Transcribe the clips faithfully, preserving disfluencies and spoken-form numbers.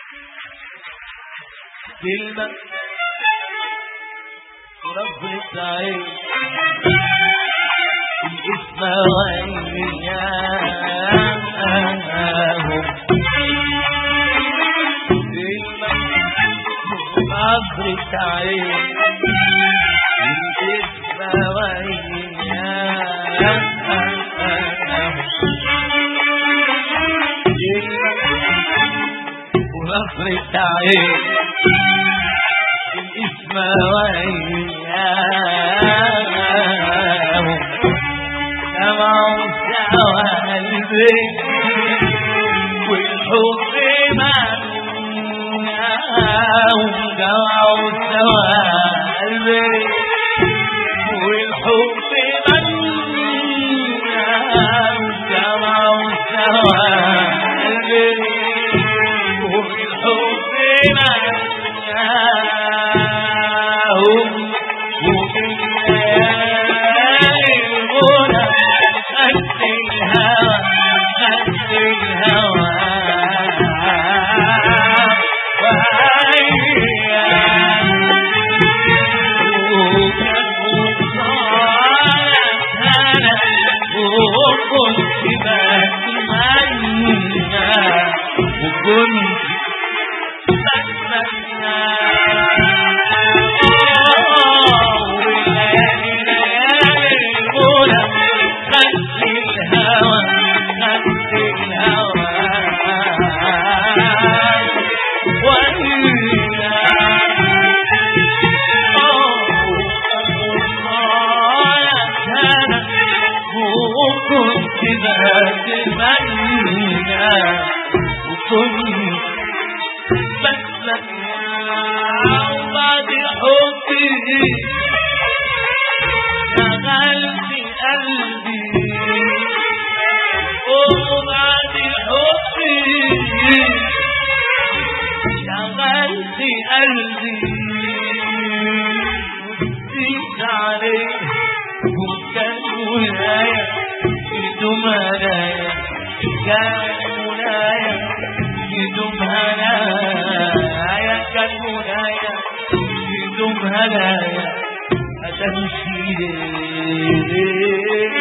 كلمة وربة عين الاسم وإياهم كلمة وربة عين الاسم وإياهم ونفرت عين الاسم وإياهم سمعوا سوى قلبي والحب مناهم سمعوا سوى قلبي والحب مناهم سمعوا سوى قلبي والحب مناهم وبالليالي الغنى خد الهوى خد الهوى وكنت بتمنى وكنت بتمنى وليالي ليالي الغنى خد الهوى خد الهوى وكنت بتمنى وكنت بتمنى وبعد حبي شغلت قلبي وبعد حبي شغلت قلبي وزيد عليه وكان ولاية يدوم هنايا كان ولاية يدوم هنايا كان ولاية يدوم هنايا هتمشي ليه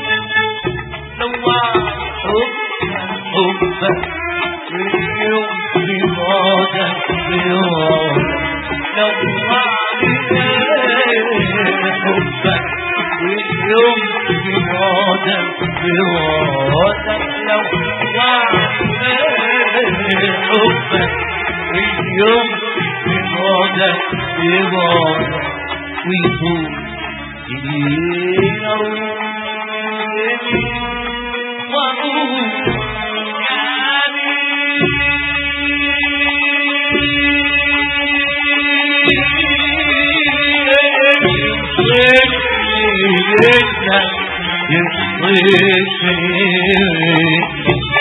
نوعت حبك حبك اليوم في موتك بيوم نوعت حبك اليوم في موتك بوعدك لو وعد حبك اليوم في موتك بوعدك ويطول إلينا وأقول يصير